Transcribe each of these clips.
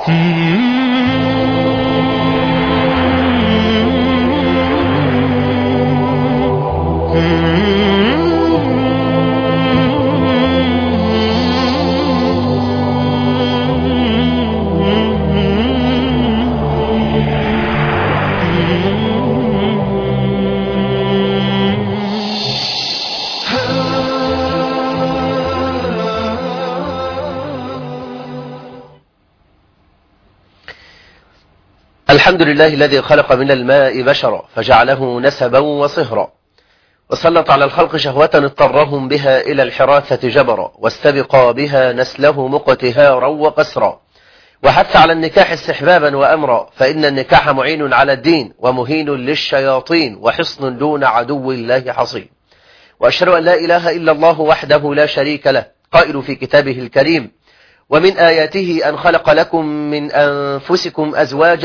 الحمد لله الذي خلق من الماء بشرا فجعله نسبا وصهرا، وسلط على الخلق شهوة اضطرهم بها إلى الحراثة جبرا، واستبقى بها نسله مقتهارا وقسرا، وحث على النكاح استحبابا وأمرا، فإن النكاح معين على الدين ومهين للشياطين وحصن دون عدو الله حصين. وأشهد أن لا إله إلا الله وحده لا شريك له، قائل في كتابه الكريم: ومن آياته أن خلق لكم من أنفسكم أزواجا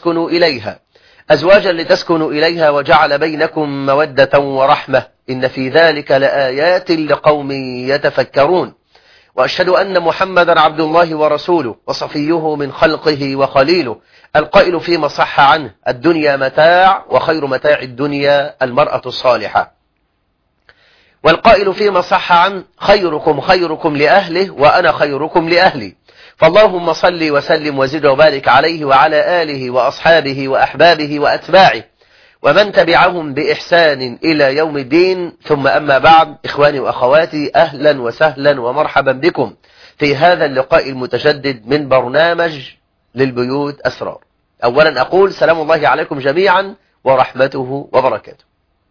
لتسكنوا إليها وجعل بينكم مودة ورحمة، إن في ذلك لآيات لقوم يتفكرون. وأشهد أن محمدا عبد الله ورسوله وصفيه من خلقه وخليله، القائل فيما صح عنه: الدنيا متاع وخير متاع الدنيا المرأة الصالحة. والقائل فيما صح عنه: خيركم خيركم لأهله وأنا خيركم لأهلي. فاللهم صل وسلم وزد وبارك عليه وعلى آله وأصحابه وأحبابه وأتباعه ومن تبعهم بإحسان إلى يوم الدين. ثم أما بعد، إخواني وأخواتي، أهلا وسهلا ومرحبا بكم في هذا اللقاء المتجدد من برنامج للبيوت أسرار. أولا أقول سلام الله عليكم جميعا ورحمته وبركاته.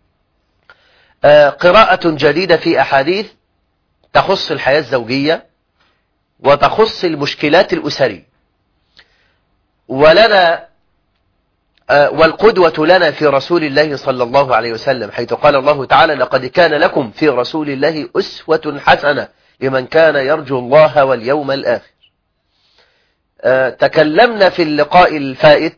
قراءة جديدة في أحاديث تخص الحياة الزوجية وتخص المشكلات الأسرية، ولنا والقدوة لنا في رسول الله صلى الله عليه وسلم، حيث قال الله تعالى: لقد كان لكم في رسول الله أسوة حسنة لمن كان يرجو الله واليوم الآخر. تكلمنا في اللقاء الفائت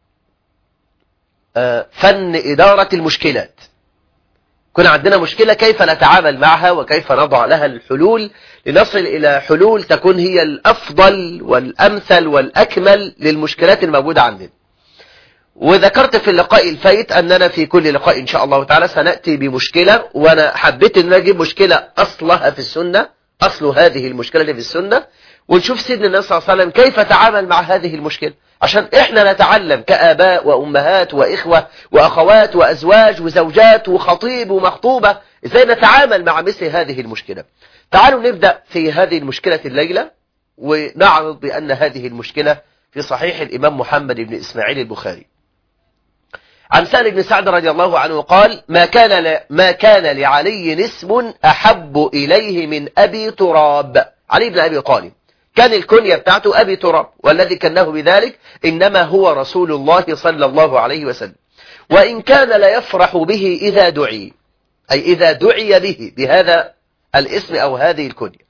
فن إدارة المشكلات. كنا عندنا مشكلة كيف نتعامل معها وكيف نضع لها الحلول لنصل إلى حلول تكون هي الأفضل والأمثل والأكمل للمشكلات الموجودة عندنا. وذكرت في اللقاء الفائت أننا في كل لقاء إن شاء الله تعالى سنأتي بمشكلة، وأنا حبيت أن نجيب مشكلة أصلها في السنة، أصل هذه المشكلة في السنة، ونشوف سيدنا النبي صلى الله عليه وسلم كيف تعامل مع هذه المشكلة، عشان إحنا نتعلم كآباء وأمهات وإخوة وأخوات وأزواج وزوجات وخطيب ومخطوبة إزاي نتعامل مع مثل هذه المشكلة. تعالوا نبدأ في هذه المشكلة الليلة، ونعرض بأن هذه المشكلة في صحيح الإمام محمد بن إسماعيل البخاري. عن سهل بن سعد رضي الله عنه قال: ما كان لعلي اسم أحب إليه من أبي تراب. علي بن أبي طالب كان الكنية بتاعته أبي تراب، والذي كنه بذلك إنما هو رسول الله صلى الله عليه وسلم، وإن كان لا يفرح به إذا دعي، أي إذا دعي به بهذا الاسم أو هذه الكنية.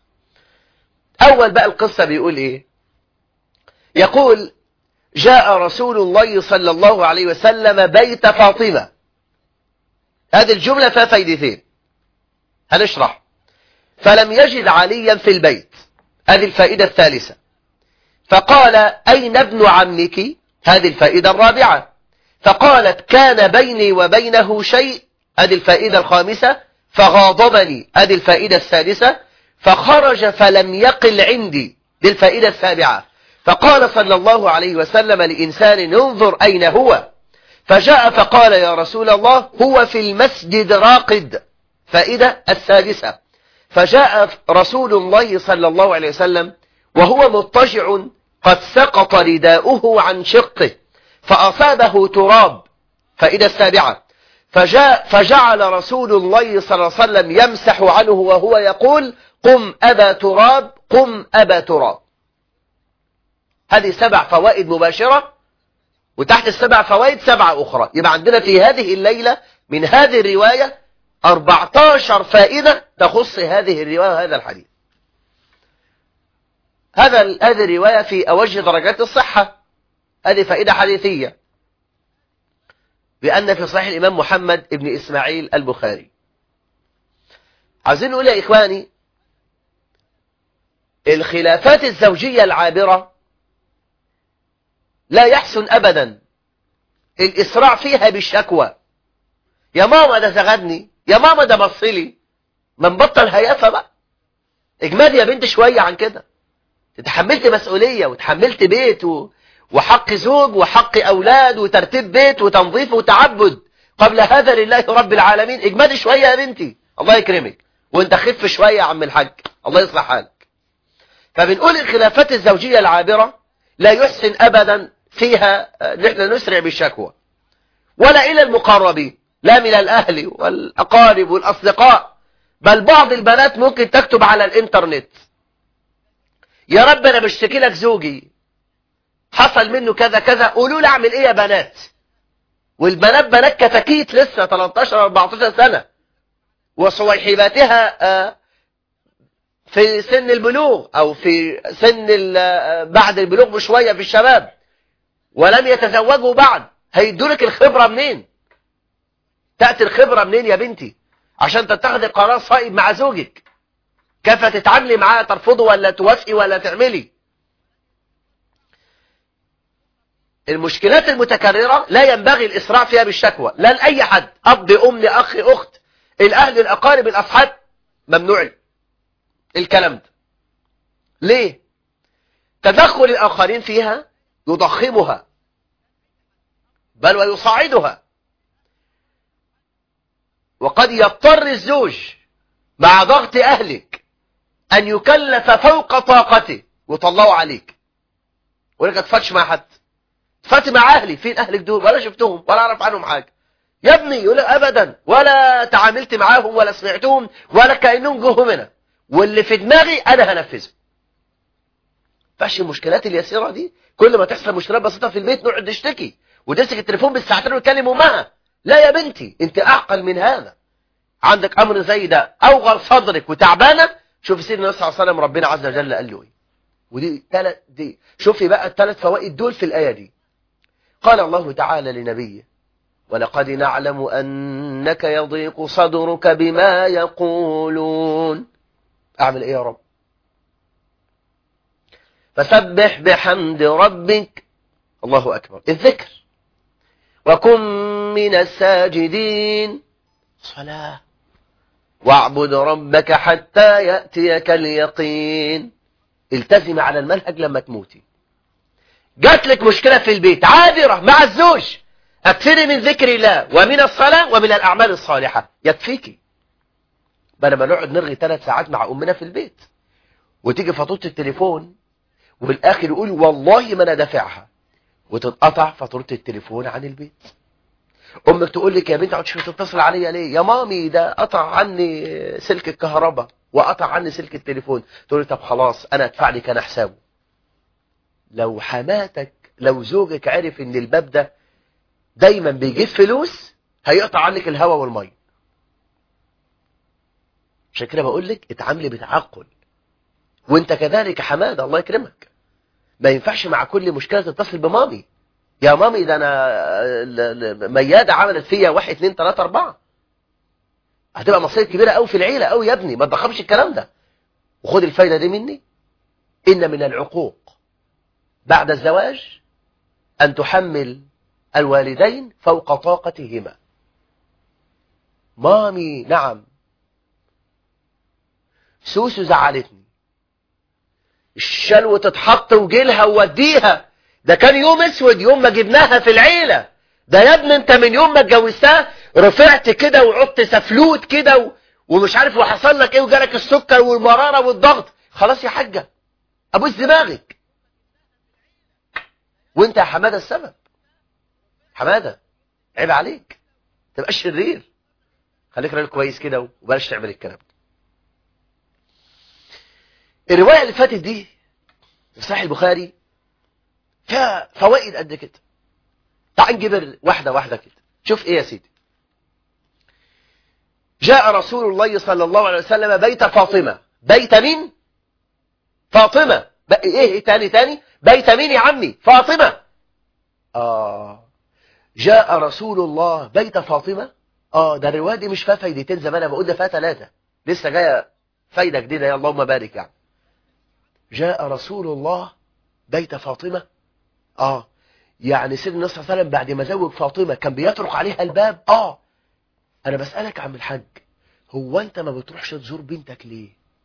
أول بقى القصة بيقول إيه؟ يقول: جاء رسول الله صلى الله عليه وسلم بيت فاطمة. هذه الجملة فيها فايدتين هنشرح. فلم يجد عليا في البيت، هذه الفائدة الثالثة. فقال: أين ابن عمك؟ هذه الفائدة الرابعة. فقالت: كان بيني وبينه شيء، هذه الفائدة الخامسة. فغاضبني، هذه الفائدة السادسة. فخرج فلم يقل عندي، دي الفائدة السابعة. فقال صلى الله عليه وسلم لإنسان: انظر أين هو؟ فجاء فقال: يا رسول الله، هو في المسجد راقد، فائدة السادسة. فجاء رسول الله صلى الله عليه وسلم وهو مضطجع قد سقط رداؤه عن شقه فأصابه تراب، فائدة السابعة. فجعل رسول الله صلى الله عليه وسلم يمسح عنه وهو يقول: قم أبا تراب، قم أبا تراب. هذه 7 فوائد مباشرة، وتحت ال7 فوائد 7 أخرى. يبقى عندنا في هذه الليلة من هذه الرواية 14 فائدة تخص هذه الرواية وهذا الحديث. هذه الرواية في أوجه درجات الصحة، هذه فائدة حديثية، بأن في صحيح الإمام محمد بن إسماعيل البخاري. عايزين نقول يا إخواني، الخلافات الزوجية العابرة لا يحسن أبدا الإسراع فيها بالشكوى. يا ماما ده زغدني، يا ماما ده بصلي. من بطل هيافة بقى. اجمدي يا بنت شوية عن كده. تحملت مسؤولية وتحملت بيت وحق زوج وحق أولاد وترتيب بيت وتنظيف وتعبد قبل هذا لله رب العالمين. اجمدي شوية يا بنتي، الله يكرمك. وانت خف شوية يا عم الحاج، الله يصلح حالك. فبنقول الخلافات الزوجية العابرة لا يحسن أبدا فيها نحن نسرع بالشكوى، ولا إلى المقربين، لا من الأهل والأقارب والأصدقاء. بل بعض البنات ممكن تكتب على الإنترنت: يا رب أنا بشتكي لك زوجي حصل منه كذا كذا، قولوا لي أعمل إيه يا بنات. والبنات بنات كتاكيت لسه 13-14 سنة، وصويحباتها في سن البلوغ أو في سن بعد البلوغ بشوية في الشباب، ولم يتزوجوا بعد. هيدولك الخبرة منين؟ تأتي الخبرة منين يا بنتي عشان تتخذي قرار صائب مع زوجك؟ كيف تتعاملي معاه؟ ترفضه ولا توافقي ولا تعملي؟ المشكلات المتكررة لا ينبغي الإسراع فيها بالشكوى، لا لأي حد، أب أم أخ أخت، الأهل الأقارب الأصحاب، ممنوع الكلام ده. ليه؟ تدخل الآخرين فيها يضخمها بل ويصعدها. وقد يضطر الزوج مع ضغط أهلك أن يكلف فوق طاقته وطلعوا عليك. ولك تفتش مع حد، تفت مع أهلي. فين أهلك دول؟ ولا شفتهم ولا أعرف عنهم حاجة. يا ابني يقول أبدا، ولا تعاملت معاهم ولا سمعتهم ولا كأنهم جوهم هنا، واللي في دماغي أنا هنفذه. فاش المشكلات اليسيرة دي كل ما تحصل مشكلات بسيطة في البيت نقعد نشتكي وتمسك التليفون بالساعتين وتكلم أمها. لا يا بنتي، انت أعقل من هذا. عندك أمر زي ده أوغل صدرك وتعبانة، شوف سيدنا النبي صلى الله عليه وسلم ربنا عز وجل قال له ايه. ودي شوفي بقى الثلاث فوائد دول في الآية دي. قال الله تعالى لنبيه: ولقد نعلم أنك يضيق صدرك بما يقولون. أعمل إيه يا رب؟ فسبح بحمد ربك، الله أكبر، الذكر، وكن من الساجدين، صلاة، واعبد ربك حتى يأتيك اليقين. التزم على المنهج لما تموتي. جات لك مشكلة في البيت عابرة مع الزوج، أكثري من ذكر الله ومن الصلاة ومن الأعمال الصالحة، يكفيكي. بدل ما نقعد نرغي 3 ساعات مع أمنا في البيت، وتيجي فاتورة التليفون والآخر يقول والله ما أنا دافعها، وتتقطع فاتورة التليفون عن البيت. أمك تقول لك يا بنت عدتش بتتصل عليا ليه؟ يا مامي ده قطع عني سلك الكهرباء وقطع عني سلك التليفون. تقول لي طب خلاص أنا أدفع لك أنا حسابه. لو حماتك، لو زوجك عرف إن الباب ده دايما بيجيب فلوس، هيقطع عنك الهواء والمي. عشان كده بقول لك اتعاملي بتعقل. وانت كذلك حماده، الله يكرمك، ما ينفعش مع كل مشكلة تتصل بمامي. يا مامي ده انا ميادة عملت فيا 1 2 3 4. هتبقى مصيبة كبيرة قوي في العيلة قوي يا ابني. ما تضخمش الكلام ده. وخد الفايدة دي مني: إن من العقوق بعد الزواج أن تحمل الوالدين فوق طاقتهما. مامي نعم سوسو زعلتني، الشلوة تتحط وجيلها ووديها، ده كان يوم اسود يوم ما جبناها في العيلة. ده يا ابني انت من يوم ما اتجوزتها رفعت كده وعدت سفلوت كده ومش عارف وحصل لك ايه وجالك السكر والمرارة والضغط. خلاص يا حاجة ابوس دماغك. وانت يا حمادة السبب. حمادة عيب عليك، تبقاش شرير، خليك راجل كويس كده وبلاش تعمل الكلام ده. الرواية اللي فاتت دي في صحيح البخاري فيها فوائد قد كده. تعال نجيب واحدة واحدة كده. شوف ايه يا سيدي. جاء رسول الله صلى الله عليه وسلم بيت فاطمة. بيت مين؟ فاطمة. ايه تاني بيت مين يا عمي؟ فاطمة. جاء رسول الله بيت فاطمة. ده الرواية دي مش فيها فايدتين زي ما انا بقول، ده فيها 3 لسه جايه فايدة جديدة، يا اللهم بارك يعني. جاء رسول الله بيت فاطمة. يعني سيدنا النبي صلى الله عليه وسلم بعد ما زوج فاطمة كان بيطرق عليها الباب؟ انا بسألك يا عم الحاج، هو انت ما بتروحش تزور بنتك ليه؟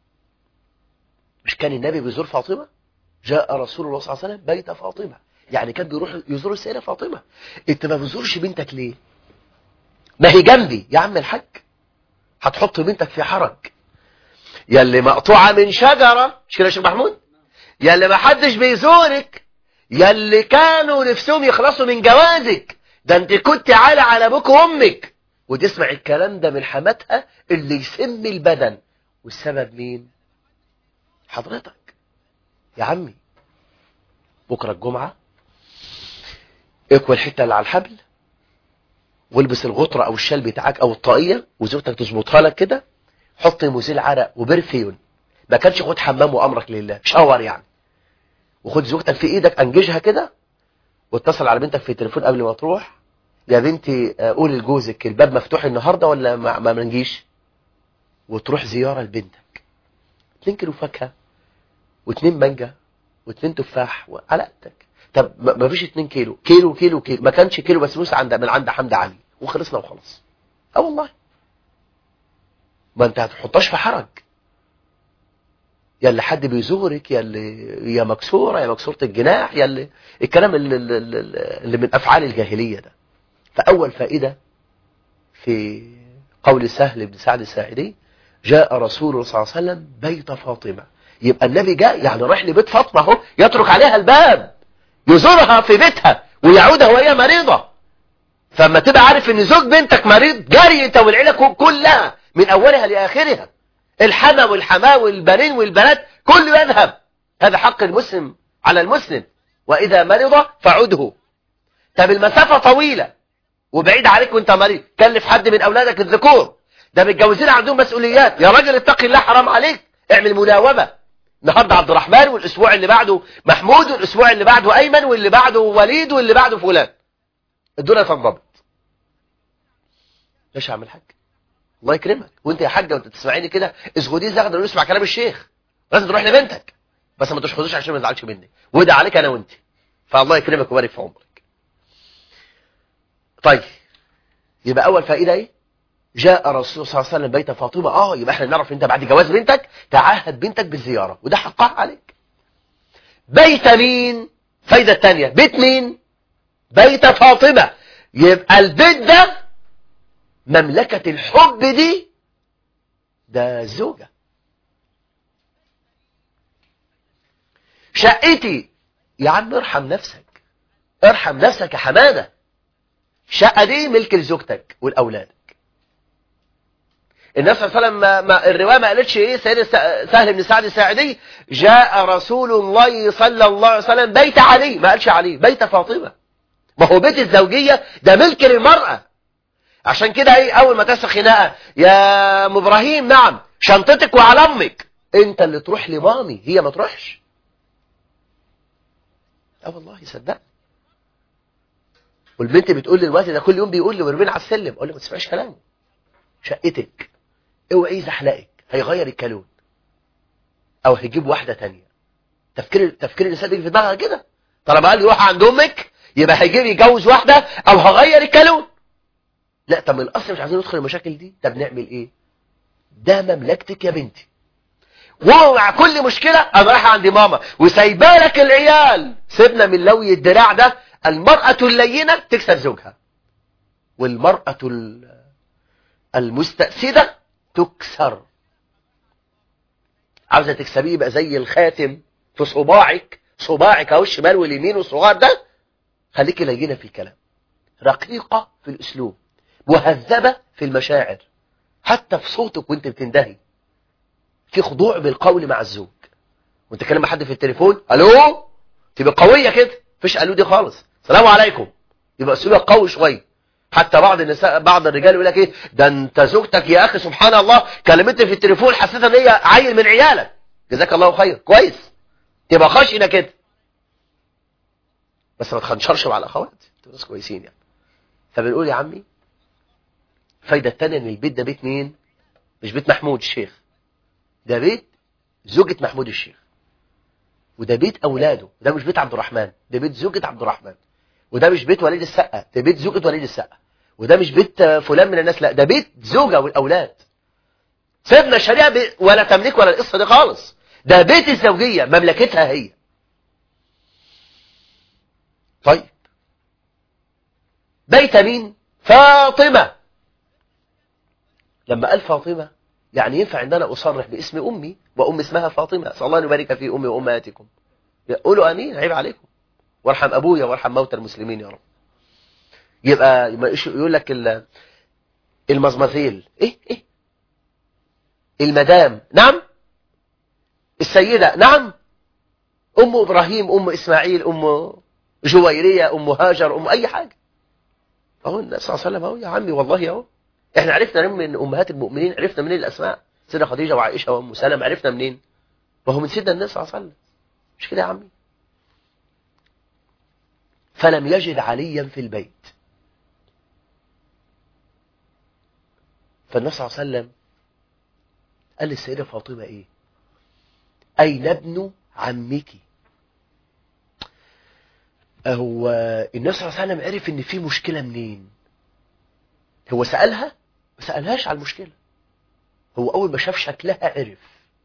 مش كان النبي بيزور فاطمة؟ جاء رسول الله صلى الله عليه وسلم بيت فاطمة، يعني كان بيروح يزور السيدة فاطمة. انت ما بتزورش بنتك ليه؟ ما هي جنبي يا عم الحاج، هتحط بنتك في حرج. يا اللي مقطوعة من شجرة، مش كده يا شيخ محمود؟ يا اللي ما حدش بيزورك، يا اللي كانوا نفسهم يخلصوا من جوازك، ده انت كنت عالة على ابوك وامك، وتسمع الكلام ده من حماتها اللي يسم البدن. والسبب مين؟ حضرتك يا عمي. بكرة الجمعة اكوى الحتة اللي على الحبل، والبس الغطرة او الشال بتاعك او الطاقية، وزوجتك تظبطها لك كده، حط مزيل عرق وبرفيون، ما كانش خد حمام وامرك لله، شاور يعني، وخد زوجتك في ايدك انجزها كده، واتصل على بنتك في التليفون قبل ما تروح، يا بنتي قولي لجوزك الباب مفتوح النهارده ولا ما نجيش، وتروح زيارة لبنتك. 2 كيلو فاكهة و2 مانجا و2 تفاح على قدك. طب ما فيش 2 كيلو، كيلو ما كانش كيلو بسبوس من عند حمد علي وخلصنا وخلاص. والله ما انت هتحطاش في حرج. يا اللي حد بيزورك، يا اللي يا مكسورة يا مكسورة الجناح، يا اللي الكلام اللي من أفعال الجاهلية ده. فأول فائدة في قول سهل بن سعد الساعدي، جاء رسول الله صلى الله عليه وسلم بيت فاطمة. يبقى النبي جاء يعني رايح لبيت فاطمة اهو، يترك عليها الباب، يزورها في بيتها ويعودها وهي مريضة. فما تبقى عارف ان زوج بنتك مريض، جاري انت والعيلة كلها من اولها لاخرها، الحما والحماه والبنين والبنات كله يذهب. هذا حق المسلم على المسلم، واذا مرض فعده. طب المسافة طويلة وبعيد عليك وانت مريض، كلف حد من اولادك الذكور، ده متجوزين عندهم مسؤوليات، يا راجل اتق الله حرام عليك، اعمل مناوبة. النهارده عبد الرحمن، والاسبوع اللي بعده محمود، والاسبوع اللي بعده ايمن، واللي بعده وليد، واللي بعده فلان. الدنيا تنضبط. ليش اعمل حاج؟ الله يكرمك. وانت يا حاجه وانت تسمعيني كده اسغدي زغد ونسمع كلام الشيخ، لازم تروح لبنتك، بس ما تشخصوش عشان ما تزعلش مني، وده عليك انا وانت. فالله يكرمك ويبارك في عمرك. طيب يبقى اول فائده ايه؟ جاء رسول صلى الله عليه وسلم بيت فاطمه. يبقى احنا نعرف انت بعد جواز بنتك تعهد بنتك بالزياره، وده حقها عليك. بيت مين؟ فايده الثانيه، بيت مين؟ بيت فاطمه. يبقى البيت ده مملكه الحب دي، ده الزوجه. شقتي يا عم ارحم نفسك، ارحم نفسك يا حماده. الشقه دي ملك لزوجتك والاولادك. النبي صلى الله عليه وسلم الروايه ما قالتش ايه؟ سيدنا سهل بن سعد الساعدي جاء رسول الله صلى الله عليه وسلم بيت علي، ما قالش علي، بيت فاطمه. ما هو بيت الزوجيه ده ملك للمراه. عشان كده ايه اول ما تحصل خناقه، يا ام ابراهيم نعم شنطتك وعلى امك، انت اللي تروح لمامي، هي ما تروحش. والله صدق. والبنت بتقول لي الوقت ده كل يوم بيقول لي ورمين على السلم، اقول له ما تسمعش كلامه، شقتك اوعي يزحلقك، هيغير الكالون او هيجيب واحده تانية. تفكير الانسان اللي في دماغها كده، طالما قال لي روح عند امك يبقى هيجيب يتجوز واحده او هغير الكالون. لا، طب من الاصل مش عايزين ندخل المشاكل دي. طب نعمل ايه؟ ده مملكتك يا بنتي، ومع كل مشكله انا رايحه عند ماما وسايبالك العيال. سيبنا من لوي الدراع ده. المراه اللينه تكسب زوجها، والمراه المستأسدة تكسر. عاوزة تكسبيه يبقى زي الخاتم في صباعك اهو الشمال واليمين والصغار ده. خليكي لينة في الكلام، رقيقة في الاسلوب، مهذبة في المشاعر، حتى في صوتك وانت بتندهي في خضوع بالقول مع الزوج. وانت تكلم مع حد في التليفون الو، تبقى قوية كده، مفيش الو دي خالص، السلام عليكم، يبقى اسلوبك قوي شوية. حتى بعض النساء بعض الرجال يقول لك ايه ده انت زوجتك يا اخي سبحان الله كلمتني في التليفون حسيت ان هي عيل من عيالك، جزاك الله خير، كويس، تبقى خشنه كده، بس ما تخنشرش مع الاخوات، انتوا ناس كويسين يعني. فبنقول يا عمي الفايده الثانيه ان البيت ده بيت مين؟ مش بيت محمود الشيخ، ده بيت زوجة محمود الشيخ، وده بيت اولاده، ده مش بيت عبد الرحمن، ده بيت زوجة عبد الرحمن، وده مش بيت وليد السقا، ده بيت زوجة وليد السقا، وده مش بيت فلان من الناس، لا ده بيت زوجة والأولاد. سيبنا الشريعة ولا تملك ولا القصة دي خالص، ده بيت الزوجية مملكتها هي. طيب بيت مين؟ فاطمة. لما قال فاطمة يعني ينفع عندنا أصرح باسم أمي وأم اسمها فاطمة، أسأل الله أن يبارك في أمي وأمهاتكم. قولوا أمين، عيب عليكم، وارحم أبويا وارحم موتى المسلمين يا رب. يبقى يقول لك المزمزيل إيه المدام، نعم، السيدة، نعم، أم إبراهيم، أم إسماعيل، أم جويرية، أم هاجر، أم أي حاجة. أهو النبي صلى الله عليه وسلم أهو يا عمي، والله أهو إحنا عرفنا من أمهات المؤمنين، عرفنا منين الأسماء؟ سيدة خديجة وعائشة وأم سلمة، عرفنا منين؟ وهو من سيدنا النبي صلى الله عليه وسلم، مش كده يا عمي؟ فلم يجد عليا في البيت، فالنبي صلى الله عليه وسلم قال للسيدة فاطمة إيه؟ أين ابن عمك؟ هو النبي صلى الله عليه وسلم عرف ان في مشكلة منين؟ هو سألها؟ ما سألهاش على المشكلة، هو أول ما شاف شكلها عرف.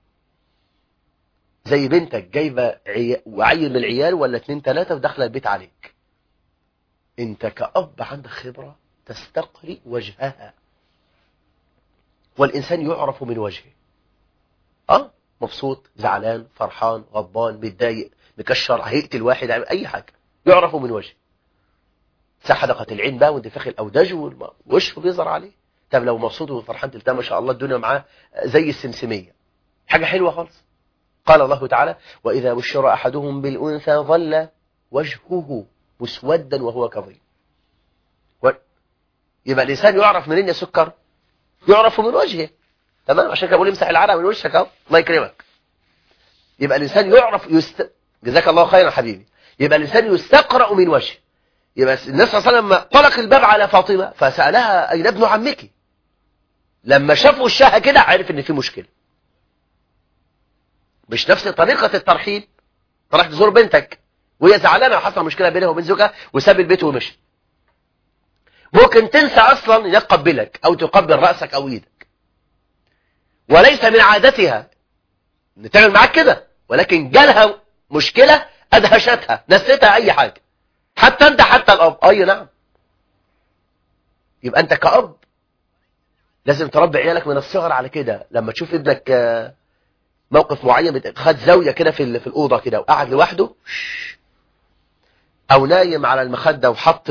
زي بنتك جايبة وعيل من العيال ولا 2 3 وداخله البيت عليك، انت كأب عندك خبرة تستقري وجهها، والإنسان يعرف من وجهه، مبسوط، زعلان، فرحان، غضبان، متضايق، مكشر، هيقتل واحد، أي حاجة يعرف من وجهه. سحدقة العين بقى وانتفاخ الأوداج ووشه بيظهر عليه. طب لو مبسوط وفرحان تلتها ما شاء الله الدنيا معاه زي السمسمية، حاجة حلوة خالص. قال الله تعالى: وإذا بشر أحدهم بالأنثى ظل وجهه مسودا وهو كظيم. يبقى الإنسان يعرف منين يا سكر؟ يعرف من وجهه، تمام؟ عشان كده بقول امسح العرق من وشك اهو، الله يكرمك. يبقى الإنسان يعرف جزاك الله خيرا حبيبي. يبقى الإنسان يستقرأ من وجهه. يبقى النبي صلى الله عليه وسلم طلق الباب على فاطمة فسألها: أين ابن عمك؟ لما شاف وشها كده عرف ان في مشكلة. مش نفس طريقة الترحيب، راح تزور بنتك وهي زعلانة وحصل مشكلة بينها وبين زوجها وساب البيت ومشي، ممكن تنسى اصلا يقبلك او تقبل رأسك او ايدك، وليس من عادتها ان تعمل معاك كده، ولكن جالها مشكلة ادهشتها، نسيتها اي حاجة، حتى انت، حتى الاب. اي نعم. يبقى انت كأب لازم تربي عيالك من الصغر على كده. لما تشوف ابنك موقف معين، خد زاوية كده في الأوضة كده وقعد لوحده، أو نايم على المخدة وحط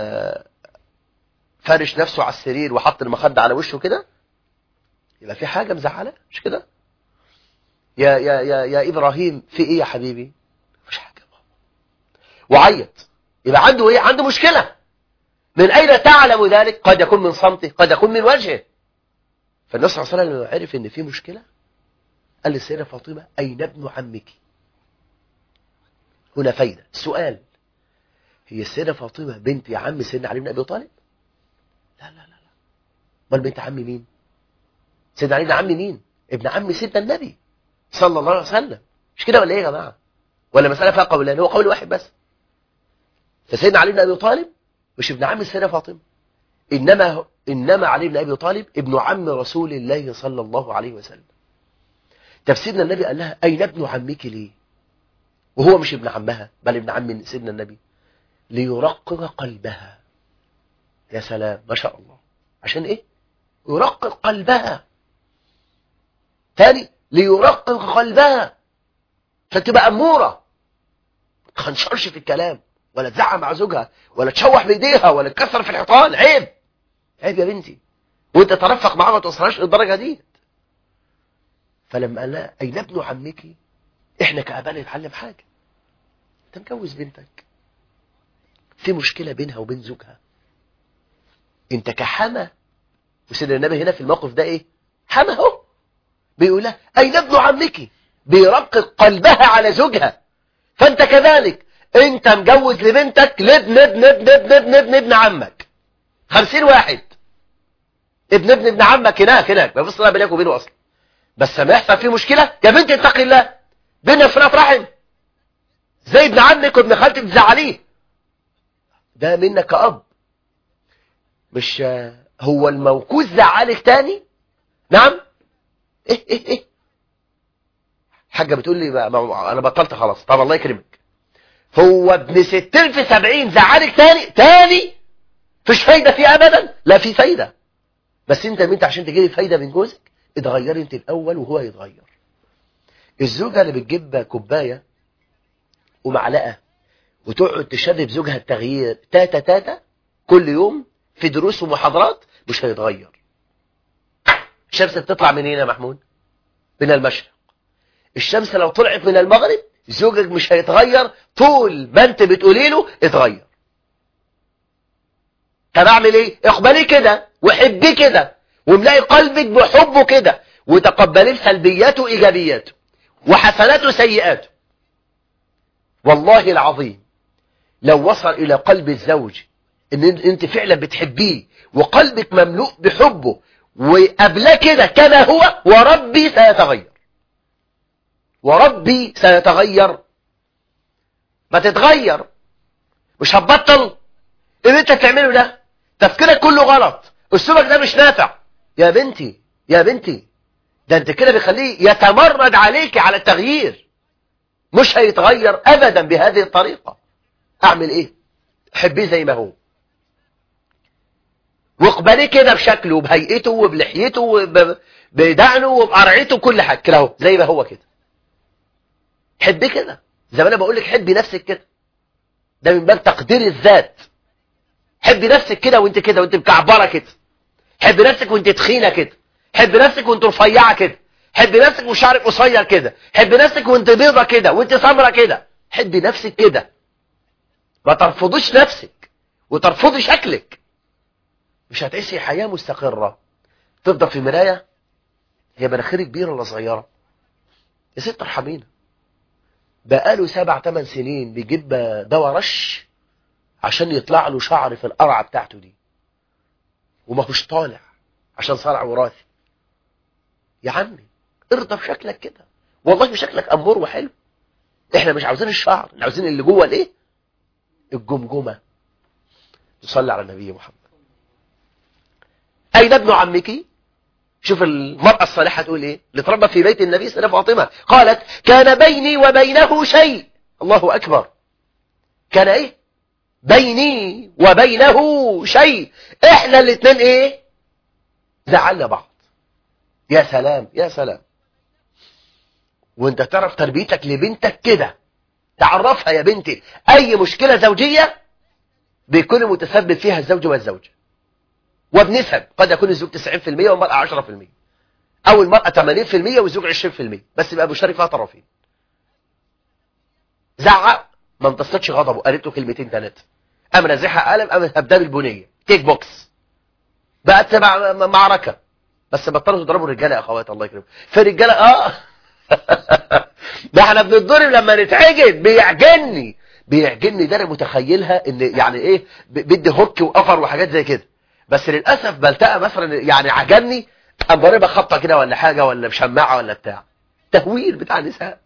فارش نفسه على السرير وحط المخدة على وشه كده، يبقى في حاجة مزعلة، مش كده؟ يا إبراهيم في إيه يا حبيبي؟ مش حاجة، وعيط، يبقى عنده إيه؟ عنده مشكلة. من أين تعلم ذلك؟ قد يكون من صمته، قد يكون من وجهه. فالنبي صلى الله عليه وسلم عرف إن في مشكلة، قال للسيدة فاطمة: أين ابن عمك؟ هنا فايدة. سؤال: هي السيدة فاطمة بنت عم سيدنا علي بن أبي طالب؟ لا لا لا لا. امال بنت عم مين؟ سيدنا علي بن عم مين؟ ابن عم سيدنا النبي صلى الله عليه وسلم، مش كده ولا ايه يا جماعة؟ ولا مسألة فيها قولان؟ هو قول واحد بس. فسيدنا علي بن أبي طالب مش ابن عم السيدة فاطمة، إنما علي بن أبي طالب ابن عم رسول الله صلى الله عليه وسلم. طب سيدنا النبي قال لها: أين ابن عمك ليه؟ وهو مش ابن عمها بل ابن عم سيدنا النبي، ليرقق قلبها. يا سلام، ما شاء الله. عشان ايه؟ يرقق قلبها. تاني، ليرقق قلبها، عشان تبقى أمورة، ما تخنشرش في الكلام، ولا تزعق مع زوجها، ولا تشوح بايديها، ولا تكسر في الحيطان. عيب، عيب يا بنتي، وانت ترفق معاها ما توصلهاش للدرجة دي. فلما قال لها: أين ابن عمك؟ احنا كأباء نتعلم حاجة. انت مجوز بنتك، في مشكلة بينها وبين زوجها، انت كحمى، وسيدنا النبي هنا في الموقف ده ايه؟ حمى اهو، بيقول لها: أين ابن عمك؟ بيرقق قلبها على زوجها. فانت كذلك، انت مجوز لبنتك لابن ابن ابن ابن ابن ابن ابن عمك، 50 واحد ابن ابن ابن عمك هناك ما فيش صلاه بينك وبينه اصلا، بس ما يحصل فيه مشكله يا بنت اتقي الله، بيننا صله رحم، زي ابن عمك وابن خالتك تزعليه، ده منك كأب. مش هو الموكوس زعلك تاني؟ نعم. ايه حاجة بتقول لي انا بطلت خلاص. طب الله يكرمك. هو ابن 60 في 70 زعلك تاني فيش فايدة فيه ابدا؟ لا في فايدة، بس انت عشان تجيبي فايدة من جوزك اتغيري انت الاول وهو يتغير. الزوجة اللي بتجيب كوباية ومعلقة وتقعد تشرب زوجها التغيير تاتا كل يوم في دروس ومحاضرات مش هيتغير. الشمس بتطلع منين يا محمود؟ من المشرق. الشمس لو طلعت من المغرب زوجك مش هيتغير طول ما انت بتقولي له اتغير. طب اعمل ايه؟ اقبلي كده وحبي كده وملاقي قلبك بحبه كده وتقبلي سلبياته وايجابياته وحسناته وسيئاته. والله العظيم لو وصل الى قلب الزوج ان انت فعلا بتحبيه وقلبك مملوء بحبه وقبله كده كما هو، وربي سيتغير، وربي سيتغير. ما تتغير مش هتبطل اللي انت بتعمله ده. تفكيرك كله غلط، اسلوبك ده مش نافع. يا بنتي ده انت كده بيخليه يتمرد عليك على التغيير، مش هيتغير ابدا بهذه الطريقة. اعمل ايه؟ حبيه زي ما هو واقبليه كده بشكله وبهيئته وبلحيته وبدعنه وبقرعته كل حاجه كده اهو زي ما هو كده. حبيه كده زي ما انا بقول لك حبي نفسك كده، ده من باب تقدير الذات. حبي نفسك كده وانت مكعبره كده. حبي نفسك وانت تخينه كده. حبي نفسك وانت رفيعه كده. حبي نفسك وشعرك قصير كده. حبي نفسك وانت بيضه كده وانت سمره كده. حبي نفسك كده، ما ترفضيش نفسك وترفضي شكلك. مش هتعيشي حياه مستقره. تفضل في مرايه هي مناخيرك كبيره ولا صغيره؟ يا ست ارحمينا. بقاله 7-8 سنين بيجيب دواء رش عشان يطلع له شعر في القرعه بتاعته دي، وما هوش طالع عشان صرع وراثي. يا عمي ارضى بشكلك كده، والله بشكلك امور وحلو. احنا مش عاوزين الشعر، احنا عاوزين اللي جوه الايه؟ الجمجمه. تصلي على النبي محمد. اين ابن عمك؟ شوف المرأة الصالحة تقول ايه اللي تربى في بيت النبي سيدة فاطمة. قالت كان بيني وبينه شيء. الله اكبر. كان ايه؟ بيني وبينه شيء. احنا الاثنين ايه؟ زعلنا بعض. يا سلام يا سلام. وانت تعرف تربيتك لبنتك كده، تعرفها يا بنتي اي مشكلة زوجية بيكون متسبب فيها الزوج والزوجة، وبنسب قد يكون الزوج 90% والمرأة 10%، او المرأة 80% والزوج 20%، بس يبقى مشارك فيها طرفين. زعق ما امتصتش غضبه، قالت له كلمتين ثلاثة، قام رازعها قلم، قام هبداه بالبنية كيك بوكس، بقت تبع معركة. بس بطلوا تضربوا الرجاله يا اخوات الله يكرمكم. في رجاله ده احنا بنتضرب لما نتعجن. بيعجنني ده. انا متخيلها ان يعني ايه بدي هوك وقفر وحاجات زي كده، بس للاسف بلتقى مثلا يعني عجني قام ضاربها خبطه كده ولا حاجه ولا بشماعه ولا بتاع تهويل بتاع النساء.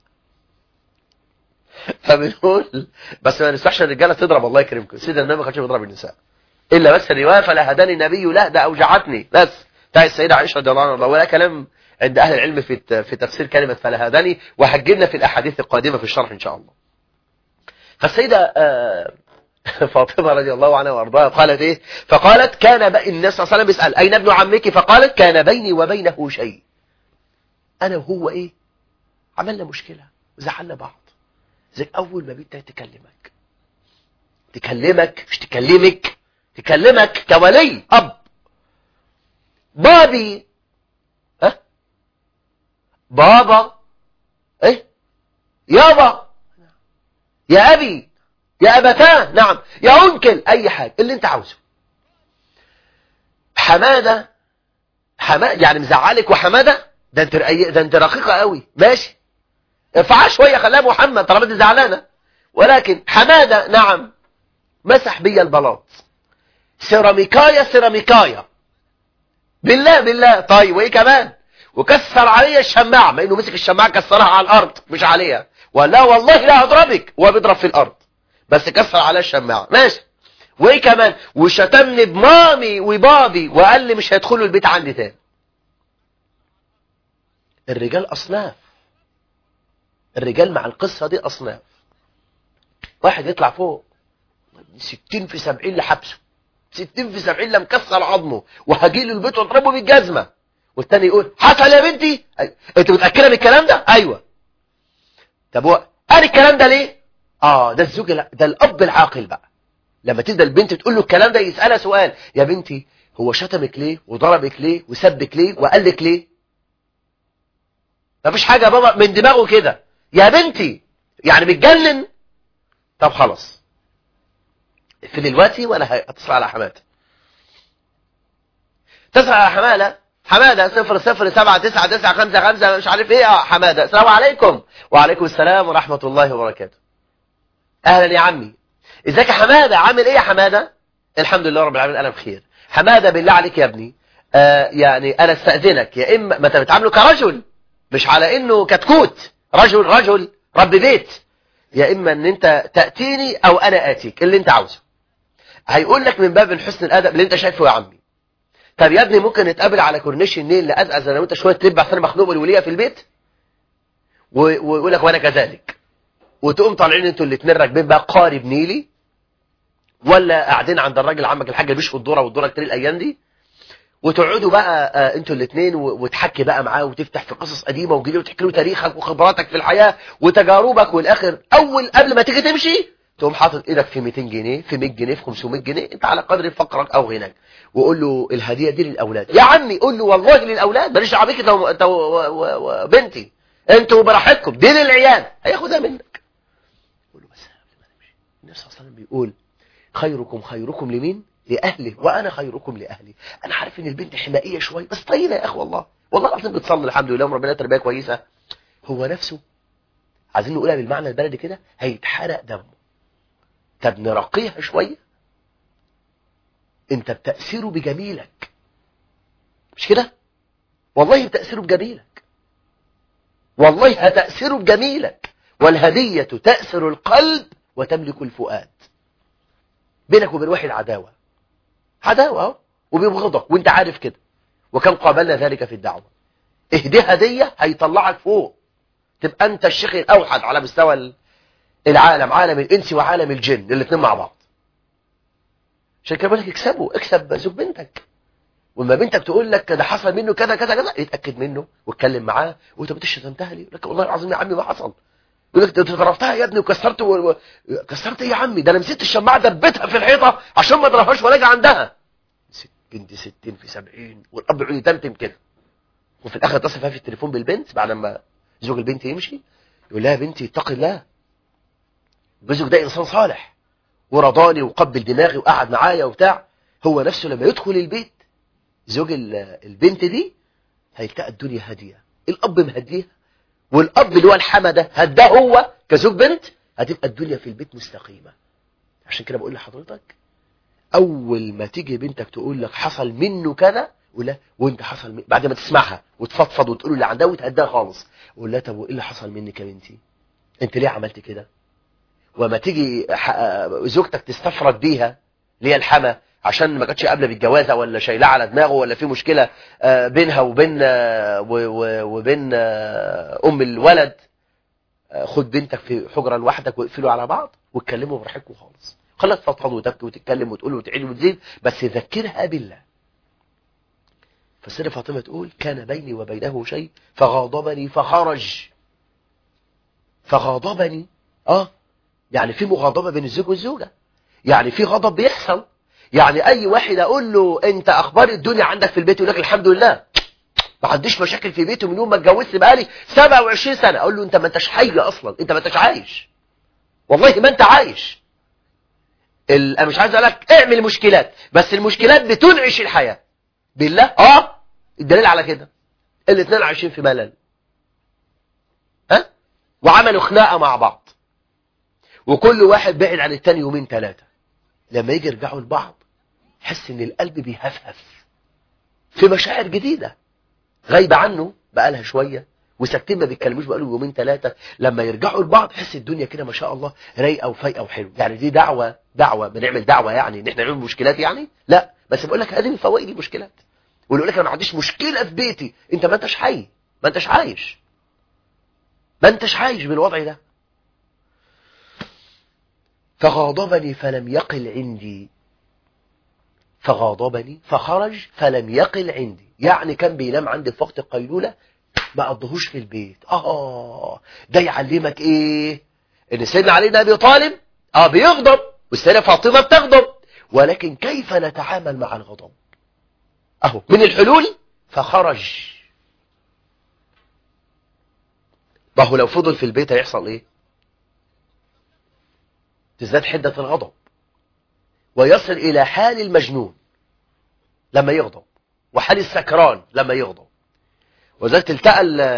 فبنقول بس ما نسمحش الرجاله تضرب الله يكرمكم. سيدنا النبي ما كانش بيضرب النساء الا بس الروايه فلا هداني النبي لا ده اوجعتني بس بتاع السيده عائشه رضي الله عنها. ولا كلام عند اهل العلم في تفسير كلمه فلا هداني، وهجلنا في الاحاديث القادمه في الشرح ان شاء الله. فالسيده فاطمه رضي الله عنها وارضاها قالت ايه؟ فقالت كان النبي صلى الله عليه وسلم بيسال اين ابن عمك؟ فقالت كان بيني وبينه شيء. انا وهو ايه؟ عملنا مشكله وزعلنا بعض. زي اول ما بنتها تكلمك مش تكلمك كولي اب. بابي بابا ايه؟ يابا، يا ابي، يا ابتاه، نعم، يا انكل، اي حاجه اللي انت عاوزه. حماده يعني مزعلك وحماده ده انت رقيقه قوي. ماشي ارفعها شويه خليها محمد طالما انت زعلانه. ولكن حماده نعم مسح بيا البلاط سيراميكايه بالله. طيب وايه كمان؟ وكسر عليا الشماعه، ما انه مسك الشماعه كسرها على الارض مش عليها. ولا والله لا اضربك، وهو بيضرب في الارض بس كسر عليا الشماعه. ماشي. وايه كمان، وشتمني بمامي وبابي وقال لي مش هيدخلوا البيت عندي تاني. الرجال اصناف، الرجال مع القصة دي اصناف. واحد يطلع فوق 60 في 70 لحبسه، 60 في 70 لمكسر عظمه وهجيله البيت واضربه بالجزمة. والتاني يقول حصل يا بنتي؟ انت متأكدة من الكلام ده؟ ايوه. طب هو قال الكلام ده ليه؟ ده الزوج، ده الاب العاقل بقى. لما تبدا البنت تقول له الكلام ده يسالها سؤال، يا بنتي هو شتمك ليه وضربك ليه وسبك ليه وقال لك ليه؟ مفيش حاجه يا بابا، من دماغه كده. يا بنتي يعني متجنن؟ طب خلاص في دلوقتي وانا هتصل على حماده. تسأل على حماده 00799555 مش عارف ايه. حماده السلام عليكم. وعليكم السلام ورحمه الله وبركاته. اهلا يا عمي. ازيك يا حماده؟ عامل ايه يا حماده؟ الحمد لله رب العالمين انا بخير. حماده بالله عليك يا ابني، يعني انا استاذنك، يا اما ما انت بتعامله كرجل مش على انه كتكوت، رجل رب بيت، يا اما ان انت تاتيني او انا اتيك، اللي انت عاوزه. هيقول لك من باب حسن الادب اللي انت شايفه يا عمي. طب يا ابني ممكن نتقابل على كورنيش النيل نقزقز انا وانت شويه لب عشان مخنوق الوليه في البيت؟ ويقول لك وانا كذلك. وتقوم طالعين انتوا الاثنين راكبين بقى قارب نيلي، ولا قاعدين عند الراجل عمك الحاج بيشفوا الذره والذره كتير الايام دي، وتقعدوا بقى انتوا الاثنين وتحكي بقى معاه وتفتح في قصص قديمه وجديده وتحكي له تاريخك وخبراتك في الحياه وتجاربك، والاخر قبل ما تيجي تمشي تقوم حاطط ايدك في 200 جنيه في 100 جنيه في 500 جنيه، انت على قدر فقرك او غناك، وقول له الهديه دي للاولاد. يا عمي قول له والله للاولاد، ماليش دعوه بيك انت وبنتي، انتوا براحتكم، دي للعيال، هياخدها منك. قول له بس قبل ما نمشي النبي صلى الله عليه وسلم بيقول خيركم لمين؟ لأهله، وأنا خيركم لأهلي. أنا عارف إن البنت حمائية شوية بس طيبة يا أخي، والله العظيم بتصلي الحمد لله وربنا تربية كويسة. هو نفسه عايزين نقولها بالمعنى البلدي كده هيتحرق دمه. طب نرقيها شوية، أنت بتأثيره بجميلك، مش كده؟ والله بتأثيره بجميلك، والله هتأثيره بجميلك. والهدية تأثر القلب وتملك الفؤاد. بينك وبين واحد عداوة اهو وبيبغضك وانت عارف كده، وكم قابلنا ذلك في الدعوة. اهدي هدية هيطلعك فوق، تبقى انت الشيخ الاوحد على مستوى العالم، عالم الانس وعالم الجن الاثنين مع بعض. عشان كده بالك اكسب زوج بنتك. وما بنتك تقول لك ده حصل منه كذا كذا كذا، اتاكد منه واتكلم معاه. وانت بتشتمتها ليه؟ يقول لك والله العظيم يا عمي ما حصل. يقول لك انت ضربتها يا ابني وكسرت كسرت ايه يا عمي؟ ده انا مسكت الشماعه دبتها في الحيطه عشان ما اضربهاش ولا اجي عندها. بنتي 60 في 70 والاب يقعد يتمتم كده، وفي الاخر اتصل فيها في التليفون بالبنت بعد ما زوج البنت يمشي، يقول لها بنتي اتقي الله، جوزك ده انسان صالح ورضاني وقبل دماغي وقعد معايا وبتاع. هو نفسه لما يدخل البيت زوج البنت دي هيلتقى الدنيا هاديه، الاب مهديها، والاب اللي هو الحمده هداه هو كزوج بنت، هتبقى الدنيا في البيت مستقيمه. عشان كده بقول لحضرتك اول ما تيجي بنتك تقول لك حصل منه كذا، ولا وانت حصل بعد ما تسمعها وتفضفض وتقول له اللي عندها وتهداها خالص، قول لها طب وايه اللي حصل منك يا بنتي؟ انت ليه عملت كده؟ وما تيجي زوجتك تستفرد بيها اللي هي الحما عشان ما كانتش قابله بالجوازه ولا شايلاه على دماغه ولا في مشكله بينها وبين ام الولد، خد بنتك في حجره لوحدك واقفلوا على بعض واتكلموا براحتكم خالص. خلت تفضفض وتبكي وتتكلم وتقول وتعيد وتزيد، بس ذكرها بالله. فالسيدة فاطمة تقول كان بيني وبينه شيء فغاضبني فغاضبني يعني في مغاضبة بين الزوج والزوجة، يعني في غضب بيحصل. يعني اي واحد اقول له انت اخبار الدنيا عندك في البيت يقول لك الحمد لله ما عنديش مشاكل في بيتي من يوم ما اتجوزت بقالي 27 سنة، اقول له انت ما انتش حي اصلا، انت ما انتش عايش، والله ما انت عايش. انا مش عايز اقول لك اعمل مشكلات، بس المشكلات بتنعش الحياة بالله. الدليل على كده الاثنين عايشين في ملل، وعملوا خناقة مع بعض وكل واحد بعد عن التاني يومين ثلاثة، لما يجي يرجعوا لبعض حس ان القلب بيهفهف في مشاعر جديدة غايبة عنه بقالها شوية، وساكتين ما بيتكلموش بقالهم يومين 3، لما يرجعوا لبعض تحس الدنيا كده ما شاء الله رايقه وفايقه وحلو. يعني دي دعوه بنعمل دعوه يعني ان احنا نعمل مشكلات يعني؟ لا، بس بقول لك هذه من فوائد المشكلات. واللي يقول لك انا ما عنديش مشكله في بيتي، انت ما انتش حي، ما انتش عايش، ما انتش عايش بالوضع ده. فغاضبني فلم يقل عندي، فغاضبني فخرج فلم يقل عندي، يعني كان بينام عندي في وقت القيلولة ما قضهوش في البيت. ده يعلمك ايه؟ ان سيدنا علي بن ابي طالب بيغضب، والسيدة فاطمة بتغضب، ولكن كيف نتعامل مع الغضب؟ من الحلول فخرج. ما هو لو فضل في البيت هيحصل ايه؟ تزداد حدة الغضب، ويصل إلى حال المجنون لما يغضب، وحال السكران لما يغضب. وذلك التقى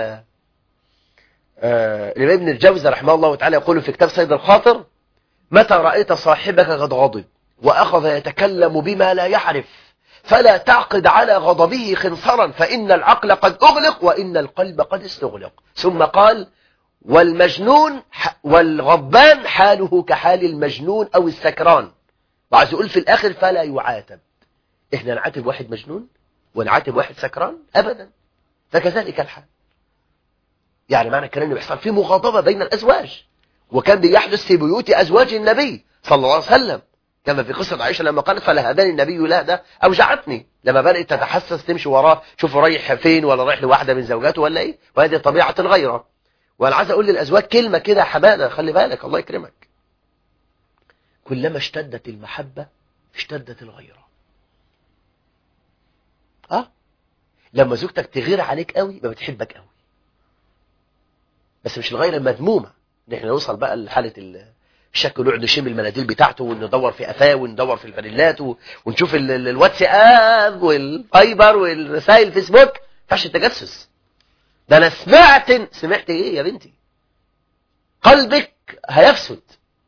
الإمام ابن الجوزي رحمه الله تعالى يقول في كتاب صيد الخاطر: متى رأيت صاحبك قد غضب وأخذ يتكلم بما لا يعرف فلا تعقد على غضبه خنصرا، فإن العقل قد أغلق وإن القلب قد استغلق. ثم قال: والمجنون والغضبان حاله كحال المجنون أو السكران. وعايز يقول في الآخر: فلا يعاتب. إحنا نعاتب واحد مجنون ونعاتب واحد سكران؟ أبدا. فكذلك الحال. يعني معنى الكلام بيحصل فيه مغاضبة بين الأزواج، وكان بيحدث في بيوت أزواج النبي صلى الله عليه وسلم، كما في قصة عائشة لما قالت: فلهذان النبي لا ده أوجعتني، لما بدأت تتحسس تمشي وراه، شوف رايح فين، ولا رايح لواحدة من زوجاته ولا إيه. وهذه طبيعة الغيرة. وأنا عايز أقول للأزواج كلمة كده حمادة، خلي بالك الله يكرمك، كلما اشتدت المحبة اشتدت الغيرة. لما زوجتك تغير عليك قوي ما بتحبك قوي، بس مش الغيرة المذمومة، ان احنا نوصل بقى لحالة الشك ونقعد نشم المناديل بتاعته وندور في قفاه وندور في الفانيلات ونشوف الواتساب والفايبر والرسائل الفيسبوك. ما ينفعش التجسس ده. انا سمعت ايه يا بنتي؟ قلبك هيفسد،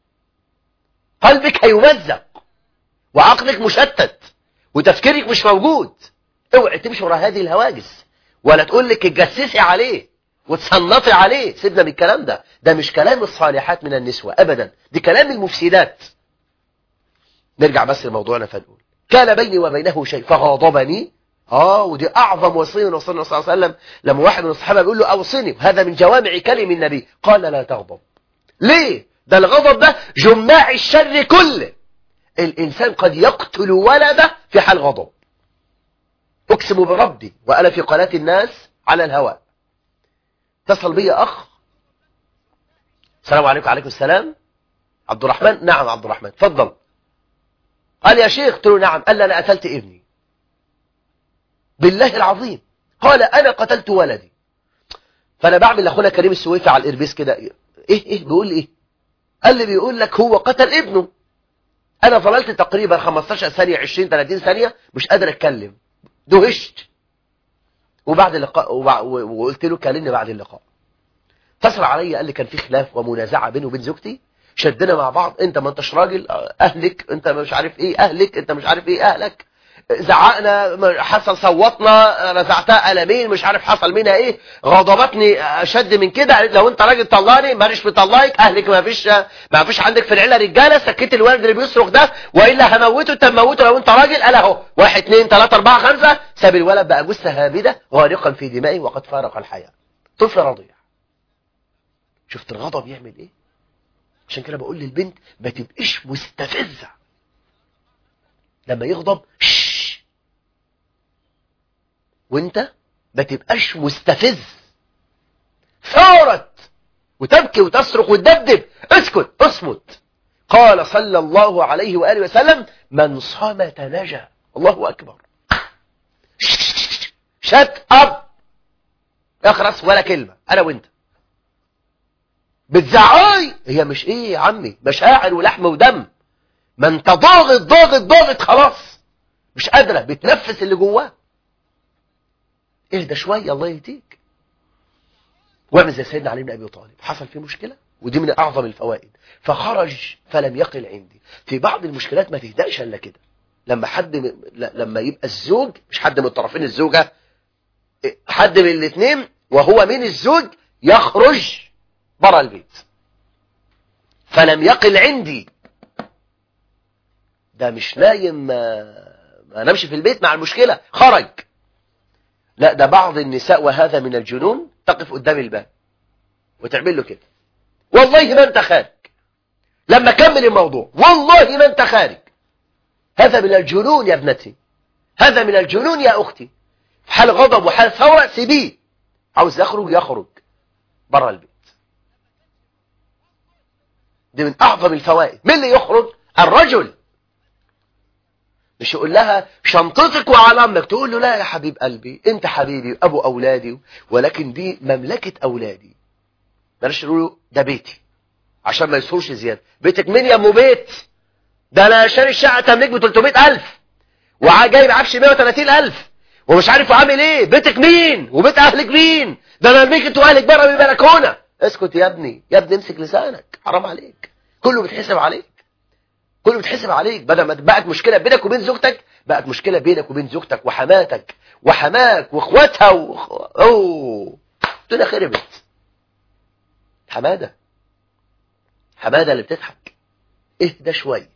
قلبك هيمزق، وعقلك مشتت، وتفكيرك مش موجود. اوعي تمشي ورا هذه الهواجس، ولا تقول لك اتجسسي عليه وتصنطي عليه. سيبنا من الكلام ده مش كلام الصالحات من النسوة ابدا، دي كلام المفسدات. نرجع بس لموضوعنا فنقول: كان بيني وبينه شيء فغاضبني. ودي اعظم وصيه من وصيه النبي صلى الله عليه وسلم. لما واحد من الصحابه بيقول له: اوصني، هذا من جوامع كلم النبي، قال: لا تغضب. ليه؟ ده الغضب ده جماع الشر كله. الانسان قد يقتل ولده في حال غضب. اقسم بربي وانا في قناه الناس على الهواء، اتصل بي اخ: السلام عليكم. وعليكم السلام. عبد الرحمن؟ نعم عبد الرحمن، تفضل. قال: يا شيخ. قلت له: نعم. قال لي: انا قتلت ابني بالله العظيم. قال: انا قتلت ولدي. فانا بعمل لاخونا كريم السويفي على الايربيس كده: ايه بيقول ايه؟ قال لي: بيقول لك هو قتل ابنه. انا ظللت تقريبا 15 ثانيه 20 30 ثانيه مش قادر اتكلم، دهشت. وبعد اللقاء وقلت له: كلمني بعد اللقاء. اتصل عليا قال لي: كان في خلاف ومنازعه بيني وبين زوجتي، شدنا مع بعض، انت ما انتش راجل، اهلك انت مش عارف ايه، اهلك انت مش عارف ايه، اهلك، زعقنا، حصل صوتنا، رزعتها قلمين، مش عارف حصل منها ايه، غضبتني اشد من كده، لو انت راجل طلعني، ماليش بطلعك، اهلك ما فيش عندك في العيله رجاله، سكت الولد اللي بيصرخ ده والا هموته. انت تموته لو انت راجل. قال اهو 1 2 3 4 5. ساب الولد بقى جثه هابده غارقا في دمائه وقد فارق الحياه، طفل رضيع. شفت الغضب يعمل ايه؟ عشان كده بقول للبنت ما تبقيش مستفزه لما يغضب، وانت ما تبقاش مستفز. ثارت وتبكي وتصرخ وتدبدب، اسكت اصمت. قال صلى الله عليه وآله وسلم: من صمت نجا. الله أكبر. شت أب، اخرس ولا كلمة. أنا وانت بتزعقي، هي مش ايه يا عمي، مشاعر ولحم ودم. ما انت ضاغط خلاص، مش قادرة، بتنفس اللي جواه. اهدى شوية الله يهديك. واعمل زي سيدنا علي بن ابي طالب، حصل فيه مشكلة، ودي من اعظم الفوائد. فخرج فلم يقل عندي. في بعض المشكلات ما تهدأش الا كده، لما يبقى الزوج، مش حد من الطرفين، الزوجة، حد من الاثنين وهو من الزوج يخرج برا البيت. فلم يقل عندي، ده مش نايم ما نمشي في البيت مع المشكلة، خرج. لا، ده بعض النساء وهذا من الجنون تقف قدام الباب وتعمل له كده، والله ما انت خارج. لما كمل الموضوع، والله ما انت خارج. هذا من الجنون يا ابنتي، هذا من الجنون يا أختي. في حال غضب وحال ثورة سيبيه، عاوز يخرج يخرج برا البيت. دي من أعظم الفوائد. من اللي يخرج؟ الرجل. مش يقول لها شنطتك وعلى امك، تقول له لا يا حبيب قلبي، انت حبيبي ابو اولادي، ولكن دي مملكة اولادي. بلاش تقول له ده بيتي عشان ما يصورش زيادة. بيتك مين يا ام بيت؟ ده انا شاري الشقة تمليك ب 300,000 وجايب عفش 130,000 ومش عارف اعمل ايه. بيتك مين وبيت اهلك مين؟ ده انا ارميك انت واهلك بره بالبلكونه. اسكت يا ابني، يا ابني امسك لسانك، حرام عليك. كله بيتحسب عليك، كله بيتحسب عليك. بدل ما بقت مشكله بينك وبين زوجتك، بقت مشكله بينك وبين زوجتك وحماتك وحماك واخواتها اوه، الدنيا خربت. حماده، حماده اللي بتضحك، اهدى شويه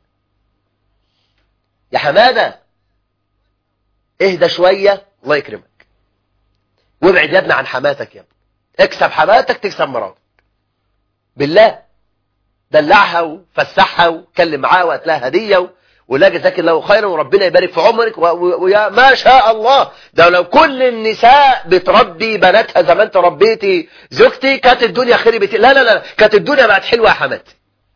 يا حماده، اهدى شويه الله يكرمك. وابعد يا ابني عن حماتك يا ابني. اكسب حماتك تكسب مراتك بالله. دلعها وفسحها وكلم معاها وهات لها هديه ولا جزاك الله خيرا وربنا يبارك في عمرك ويا ما شاء الله. ده لو كل النساء بتربي بناتها زي ما انت ربيتي زوجتي كانت الدنيا خربت. لا لا لا، كانت الدنيا بقت حلوه يا حماتي.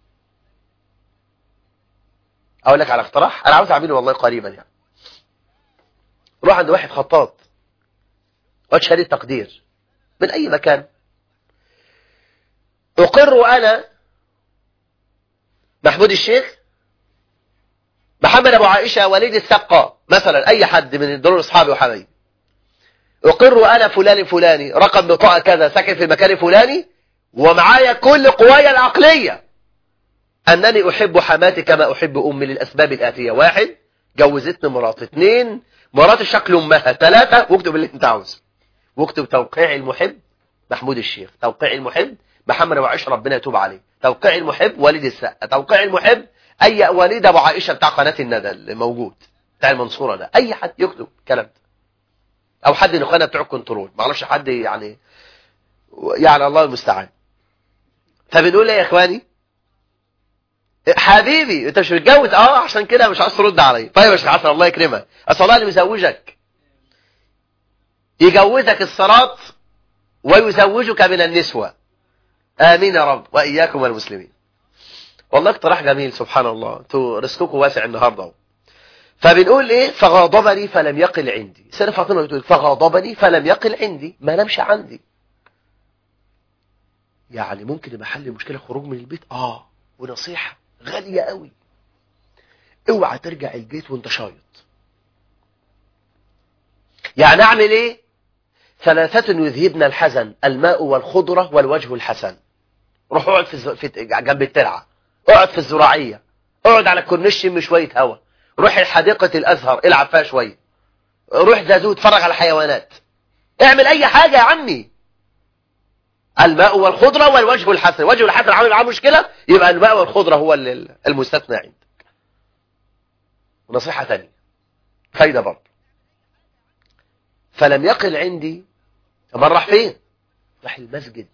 اقول لك على اقتراح انا عاوز اعمله والله قريبا يعني. روح عند واحد خطاط وهات شهاده تقدير من اي مكان. اقر انا محمود الشيخ، محمد ابو عائشه، وليد السقا مثلا، اي حد من دول اصحابي وحبايبي، اقر انا فلان الفلاني رقم بطاقه كذا ساكن في المكان الفلاني ومعايا كل قوايا العقليه انني احب حماتي كما احب امي للاسباب الاتيه: 1 جوزتني مراتي، 2 مراتي شكل امها، 3 واكتب اللي انت عاوزه، واكتب توقيع المحب محمود الشيخ، توقيع المحب محمد ابو عائشه ربنا يتوب عليه، توقيع المحب وليد السقا، توقيع المحب اي وليد ابو عائشه بتاع قناه الندى اللي موجود بتاع المنصوره ده، اي حد يكتب الكلام ده، او حد من اخواننا بتوع الكنترول، ما اعرفش حد يعني الله المستعان. فبنقول ايه يا اخواني؟ حبيبي انت مش متجوز؟ عشان كده مش عايز ترد عليا. طيب يا شيخ حسن الله يكرمك، اصل الله اللي مزوجك يجوزك الصراط ويزوجك من النسوة. آمين يا رب وإياكم والمسلمين. والله اقتراح جميل سبحان الله، انتوا رزقكم واسع النهارده. فبنقول ايه؟ فغاضبني فلم يقل عندي. سيدة فاطمة بتقول فغاضبني فلم يقل عندي، ما نمشي عندي. يعني ممكن يبقى حل المشكلة خروج من البيت. ونصيحة غالية قوي: اوعى ترجع البيت وانت شايط. يعني اعمل ايه؟ 3 يذهبن الحزن: الماء والخضرة والوجه الحسن. روح اقعد في جنب الترعة، اقعد في الزراعية، اقعد على الكورنيش شم شوية هوا، روح حديقة الازهر العب فيها شوية، روح زازو اتفرج على الحيوانات، اعمل اي حاجة يا عمي. الماء والخضرة والوجه الحسن. الوجه الحسن عامل معاه مشكلة، يبقى الماء والخضرة هو المستثنى عندك. نصيحة ثانية فايدة برضه: فلم يقل عندي. طب راح فين؟ راح المسجد.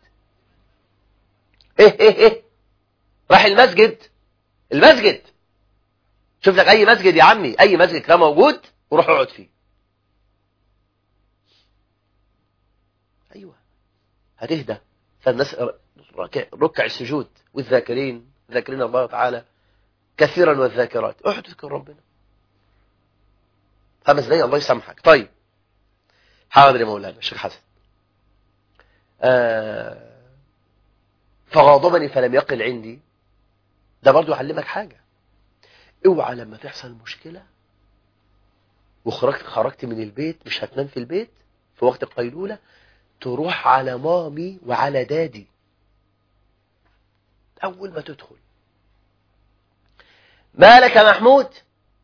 ايه راح المسجد. شوف لك اي مسجد يا عمي، اي مسجد كان موجود وروح اقعد فيه. ايوه هتهدى. فالناس ركع السجود والذاكرين الله تعالى كثيرا والذاكرات، اقعد تذكر ربنا 5 دقايق الله يسامحك. طيب حاضر يا مولانا الشيخ حسن. فغاضبني فلم يقل عندي. ده برضو يعلمك حاجة: اوعى لما تحصل مشكلة وخرجت من البيت، مش هتنام في البيت في وقت القيلولة، تروح على مامي وعلى دادي اول ما تدخل: مالك يا محمود؟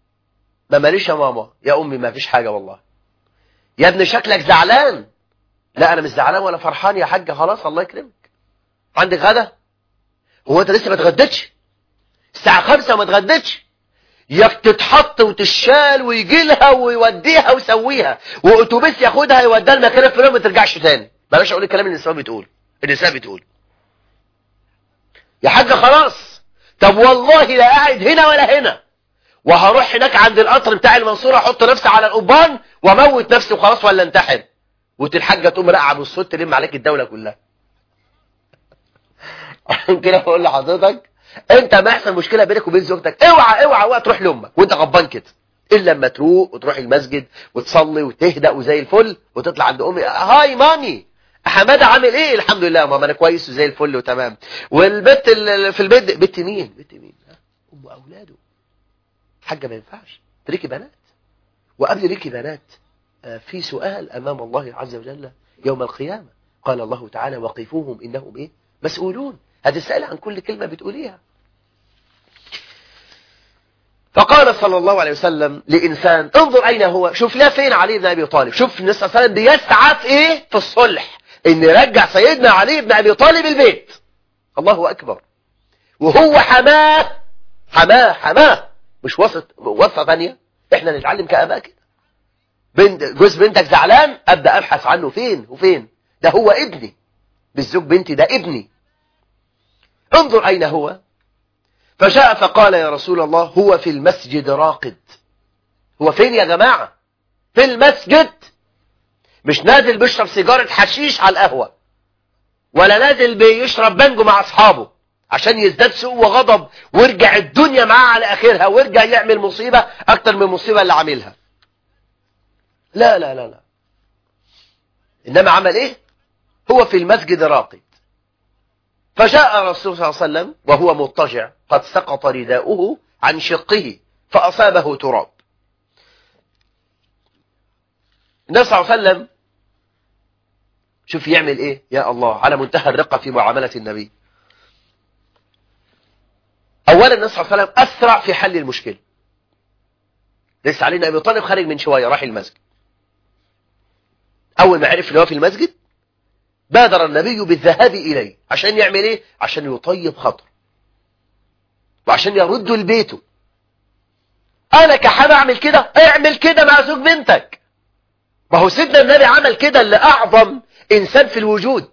ما ماليش يا ماما. يا امي ما فيش حاجة والله. يا ابني شكلك زعلان. لا انا مش زعلان ولا فرحان يا حاجة، خلاص الله يكرمك. عندك غدا؟ هو انت لسه ما اتغديتش؟ الساعة 5 وما اتغديتش؟ يا بتتحط وتشال ويجي لها ويوديها ويسويها، واتوبيس ياخدها يوديها المكان الفلاني وما ترجعش تاني. بلاش اقول الكلام اللي النساء بتقول يا حاجة خلاص. طب والله لا قاعد هنا ولا هنا، وهروح هناك عند القطر بتاع المنصورة احط نفسي على القضبان واموت نفسي وخلاص ولا انتحر. وتلحاجة تقوم راقعة بالصوت تلم عليك الدولة كلها. عشان كده بقول لحضرتك انت ما يحصل مشكلة بينك وبين زوجتك اوعى تروح لامك وانت غضبان كده، الا لما تروح وتروح المسجد وتصلي وتهدأ وزي الفل وتطلع عند امي، هاي مامي حماده عامل ايه؟ الحمد لله ماما انا كويس وزي الفل وتمام. والبت في البيت، بت مين؟ ام اولاده. حاجه ما ينفعش. ليكي بنات، وقبل ليكي بنات في سؤال امام الله عز وجل يوم القيامه. قال الله تعالى وقفوهم انهم ايه؟ مسؤولون. هتسأل عن كل كلمه بتقوليها. فقال صلى الله عليه وسلم لإنسان انظر أين هو، شوف لا فين علي بن أبي طالب. شوف النبي صلى الله عليه وسلم بيسعى في إيه؟ في الصلح، إن يرجع سيدنا علي بن أبي طالب البيت. الله أكبر. وهو حماه مش وصفة ثانية. إحنا نتعلم كآباء كده. جوز بنتك زعلان أبدأ أبحث عنه فين وفين. ده هو ابني، بالزوج بنتي ده ابني. انظر أين هو. فجاء فقال يا رسول الله هو في المسجد راقد. هو فين يا جماعة؟ في المسجد، مش نازل بيشرب سيجارة حشيش على القهوة، ولا نازل بيشرب بانجو مع أصحابه عشان يزداد سوء وغضب ويرجع الدنيا معاه على آخرها ويرجع يعمل مصيبة أكتر من المصيبة اللي عاملها. لا لا لا لا. إنما عمل إيه؟ هو في المسجد راقد. فجاء الرسول صلى الله عليه وسلم وهو مضطجع قد سقط رداؤه عن شقه فأصابه تراب. النبي صلى الله عليه وسلم شوف يعمل ايه يا الله، على منتهى الرقة في معاملة النبي. اولا النبي صلى الله عليه وسلم اسرع في حل المشكلة. لسه علي بن ابي طالب خارج من شوية راح المسجد. اول ما عرف ان هو في المسجد بادر النبي بالذهاب اليه عشان يعمل ايه؟ عشان يطيب خطر وعشان يرده لبيته. انا كحاب اعمل كده؟ اعمل كده مع زوج بنتك. ما هو سيدنا النبي عمل كده لأعظم إنسان في الوجود،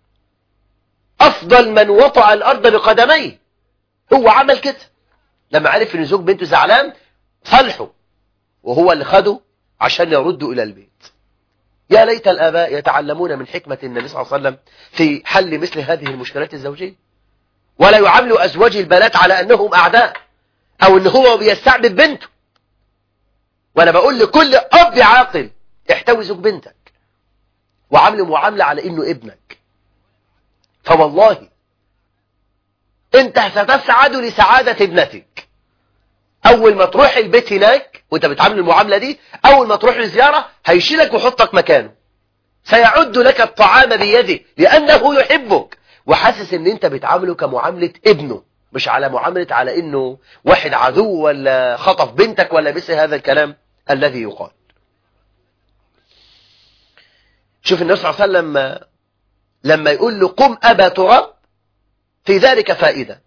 أفضل من وطأ الأرض بقدميه. هو عمل كده لما عرف إن زوج بنته زعلان صلحه، وهو اللي خده عشان يرده إلى البيت. يا ليت الآباء يتعلمون من حكمة النبي صلى الله عليه وسلم في حل مثل هذه المشكلات الزوجية، ولا يعاملوا أزواج البنات على أنهم أعداء أو أنه هو بيستعبد بنته. وأنا بقول لكل أب عاقل احتوي زوج بنتك وعامله معاملة على انه ابنك. فوالله انت ستسعد لسعادة ابنتك. اول ما تروح البيت هناك وانت بتعامل المعاملة دي، اول ما تروح لزيارة هيشيلك ويحطك مكانه، سيعد لك الطعام بيده لانه يحبك وحاسس ان انت بتعامله كمعاملة ابنه، مش على معاملة على انه واحد عدو ولا خطف بنتك ولا مثل هذا الكلام الذي يقال. شوف النبي صلى الله عليه وسلم لما يقول له قم أبا تراب، في ذلك فائدة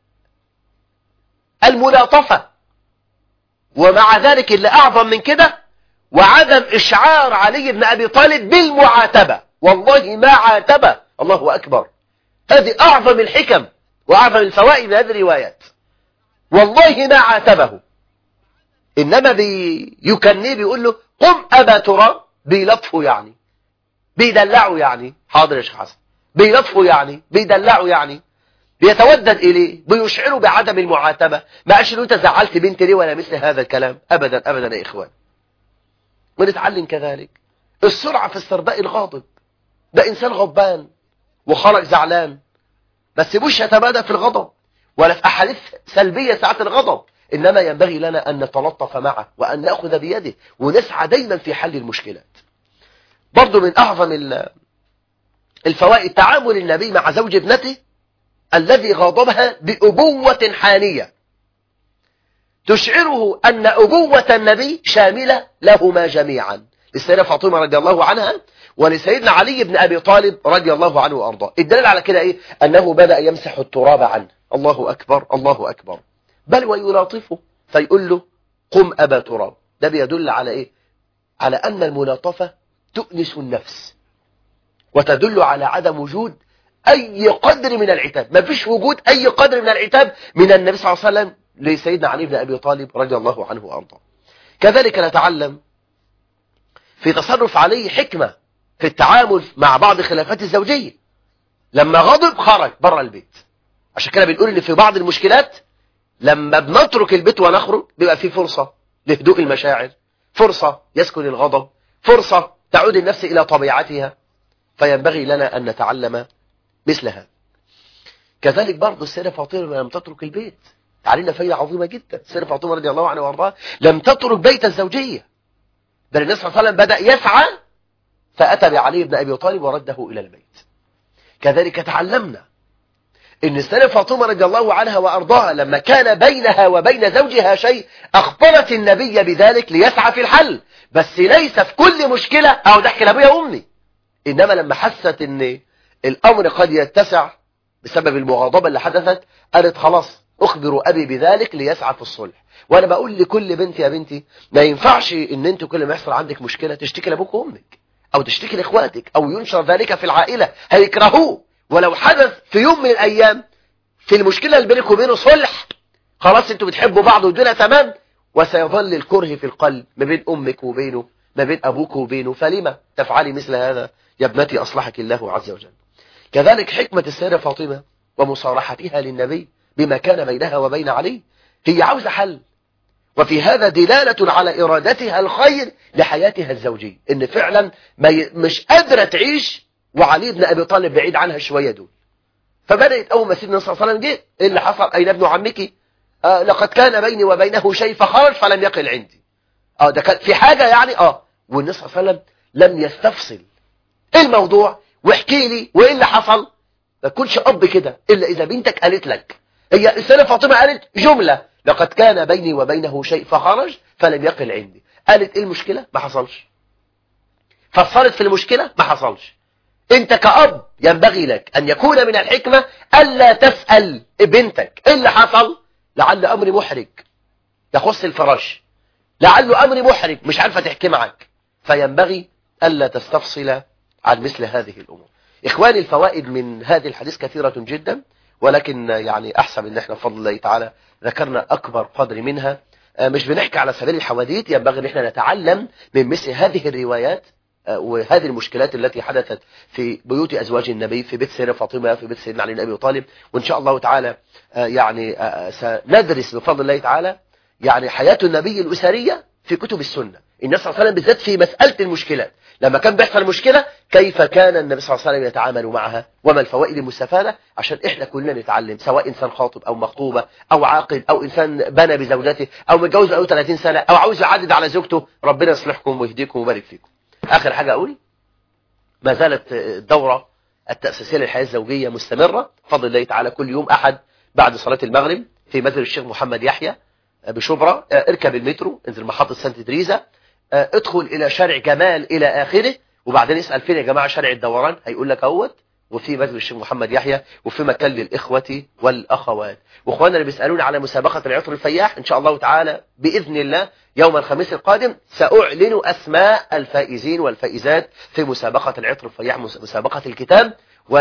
الملاطفة، ومع ذلك اللي أعظم من كده وعدم إشعار علي بن أبي طالب بالمعاتبة. والله ما عاتبه. الله أكبر. هذه أعظم الحكم وأعظم الفوائد من هذه الروايات. والله ما عاتبه، إنما بيكنيه بيقول له قم أبا تراب، بيلطفه يعني بيدلعه يعني حاضر يا شيخ حسن، بيلطفه يعني بيدلعه يعني بيتودد إليه، بيشعره بعدم المعاتبة. ما قالش له أنت زعلت بنتي ليه ولا مثل هذا الكلام. أبدا أبدا يا إخوان. ونتعلم كذلك السرعة في استرضاء الغاضب. ده إنسان غضبان وخرج زعلان، بس مش يتمادى في الغضب ولا في أحاديث سلبية ساعة الغضب، إنما ينبغي لنا أن نتلطف معه وأن نأخذ بيده ونسعى دايما في حل المشكلات. برضو من أعظم الفوائد تعامل النبي مع زوج ابنته الذي غاضبها بأبوة حانية تشعره أن أبوة النبي شاملة لهما جميعا. السيدة فاطمة رضي الله عنها ولسيدنا علي بن أبي طالب رضي الله عنه وأرضاه. الدليل على كده إيه؟ أنه بدأ يمسح التراب عنه. الله أكبر الله أكبر. بل ويلاطفه فيقول له قم أبا تراب. ده بيدل على إيه؟ على أن الملاطفة تؤنس النفس وتدل على عدم وجود أي قدر من العتاب. ما فيش وجود أي قدر من العتاب من النبي صلى الله عليه وسلم لسيدنا علي بن أبي طالب رضي الله عنه وأرضاه. كذلك نتعلم في تصرف علي حكمة في التعامل مع بعض خلافات الزوجية. لما غضب خرج بره البيت. عشان كده بنقول ان في بعض المشكلات لما بنترك البيت ونخرج بيبقى في فرصة لهدوء المشاعر، فرصة يسكن الغضب، فرصة تعود النفس إلى طبيعتها، فينبغي لنا أن نتعلم مثلها. كذلك برضو السيدة فاطمة لم تترك البيت. علينا فايدة عظيمة جدا. السيدة فاطمة رضي الله عنها وارضاها لم تترك بيت الزوجية، بل النبي صلى الله عليه وسلم بدأ يسعى فأتى بعلي بن أبي طالب ورده إلى البيت. كذلك تعلمنا إن السيدة فاطمة رضي الله عنها وأرضاها لما كان بينها وبين زوجها شيء أخبرت النبي بذلك ليسعى في الحل، بس ليس في كل مشكلة أو ضحك لأبويا أمي، إنما لما حست إن الأمر قد يتسع بسبب المغاضبة اللي حدثت قالت خلاص أخبر أبي بذلك ليسعى في الصلح. وأنا بقول لكل بنت يا بنتي ما ينفعش إن أنت كل ما يحصل عندك مشكلة تشتكي لأبوك وأمك أو تشتكي لإخواتك أو ينشر ذلك في العائلة، هيكرهوه. ولو حدث في يوم من الأيام في المشكلة اللي بينك وبينه صلح، خلاص انتوا بتحبوا بعض والدنيا تمام، وسيظل الكره في القلب ما بين أمك وبينه، ما بين أبوك وبينه. فلما تفعلي مثل هذا يا ابنتي أصلحك الله عز وجل. كذلك حكمة السيدة فاطمة ومصارحتها للنبي بما كان بينها وبين علي، هي عاوزة حل، وفي هذا دلالة على إرادتها الخير لحياتها الزوجية، إن فعلا مش قادرة تعيش وعلي بن أبي طالب بعيد عنها شوية دول. فبدأت أول ما سيدنا صلى الله عليه وسلم جه، إيه اللي حصل؟ أين ابن عمك؟ لقد كان بيني وبينه شيء فخرج فلم يقل عندي. ده كان في حاجة يعني. والنبي صلى الله عليه وسلم لم يستفصل إيه الموضوع واحكي لي وإيه اللي حصل. ما تكونش أب كده إلا إذا بنتك قالت لك. هي السيدة فاطمة قالت جملة لقد كان بيني وبينه شيء فخرج فلم يقل عندي. قالت إيه المشكلة؟ ما حصلش. فصلت في المشكلة؟ ما حصلش. انت كأب ينبغي لك ان يكون من الحكمة الا تسأل بنتك ايه اللي حصل، لعل امر محرج يخص الفراش، لعل امر محرج مش عارفة تحكي معك، فينبغي الا تستفصل عن مثل هذه الامور. اخواني الفوائد من هذه الحديث كثيرة جدا، ولكن يعني احسب ان احنا بفضل الله تعالى ذكرنا اكبر قدر منها. مش بنحكي على سبيل الحواديت، ينبغي ان احنا نتعلم من مثل هذه الروايات وهذه المشكلات التي حدثت في بيوت أزواج النبي، في بيت سيدة فاطمة، في بيت سيدنا علي بن أبي طالب. وإن شاء الله تعالى يعني سندرس بفضل الله تعالى يعني حياة النبي الأسرية في كتب السنة. النبي صلى الله عليه وسلم بالذات في مسألة المشكلات، لما كان بيحصل مشكلة كيف كان النبي صلى الله عليه وسلم يتعامل معها وما الفوائد المستفادة، عشان إحنا كلنا نتعلم، سواء إنسان خاطب أو مخطوبة أو عاقل أو إنسان بنى بزوجته أو متجوز له 30 سنة أو عاوز يعدد على زوجته. ربنا يصلحكم ويهديكم ويبارك فيكم. آخر حاجة أقول، ما زالت الدورة التأسيسية للحياة الزوجية مستمرة بفضل الله تعالى. كل يوم أحد بعد صلاة المغرب في مسجد الشيخ محمد يحيى بشبرا، اركب المترو، انزل محطة سانت تريزا، ادخل إلى شارع جمال إلى آخره، وبعدين اسأل فين يا جماعة شارع الدوران، هيقول لك اهوت، وفي مسجد الشيخ محمد يحيى، وفي مكان للإخوة والأخوات. وإخواننا اللي بيسألون على مسابقة العطر الفياح، إن شاء الله تعالى بإذن الله يوم الخميس القادم سأعلن أسماء الفائزين والفائزات في مسابقة العطر الفياح، مسابقة الكتاب،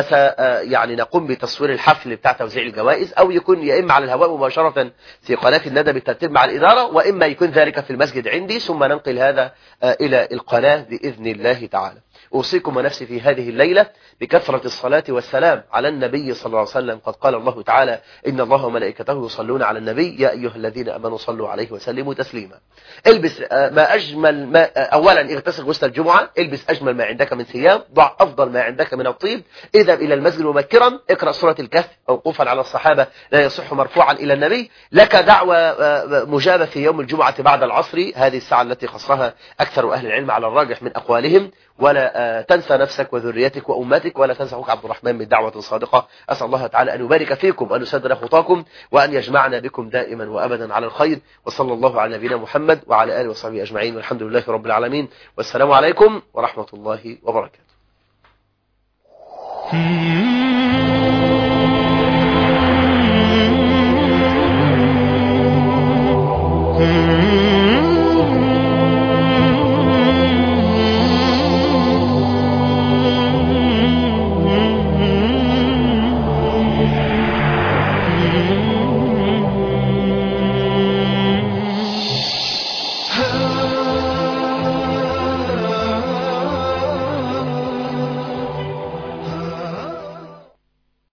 يعني نقوم بتصوير الحفل بتاع توزيع الجوائز، أو يكون يا إما على الهواء مباشرة في قناة الندى بالترتيب مع الإدارة، وإما يكون ذلك في المسجد عندي، ثم ننقل هذا إلى القناة بإذن الله تعالى. أوصيكم ونفسي في هذه الليلة بكثرة الصلاة والسلام على النبي صلى الله عليه وسلم. قد قال الله تعالى إن الله وملائكته يصلون على النبي يا أيها الذين آمنوا صلوا عليه وسلموا تسليما. البس ما أجمل ما، أولا اغتسل غسل الجمعة، البس أجمل ما عندك من ثياب، ضع أفضل ما عندك من الطيب، اذهب إلى المسجد مبكرا، اقرأ سورة الكهف موقوفا على الصحابة لا يصح مرفوعا إلى النبي. لك دعوة مجابة في يوم الجمعة بعد العصر، هذه الساعة التي خصها أكثر أهل العلم على الراجح من أقوالهم. ولا تنسى نفسك وذريتك وأمتك، ولا تنسى أخوك عبد الرحمن بالدعوة صادقة. أسأل الله تعالى أن يبارك فيكم وأن يسدد خطاكم وأن يجمعنا بكم دائما وأبدا على الخير. وصلى الله على نبينا محمد وعلى آله وصحبه أجمعين، والحمد لله رب العالمين، والسلام عليكم ورحمة الله وبركاته. Mm-hmm.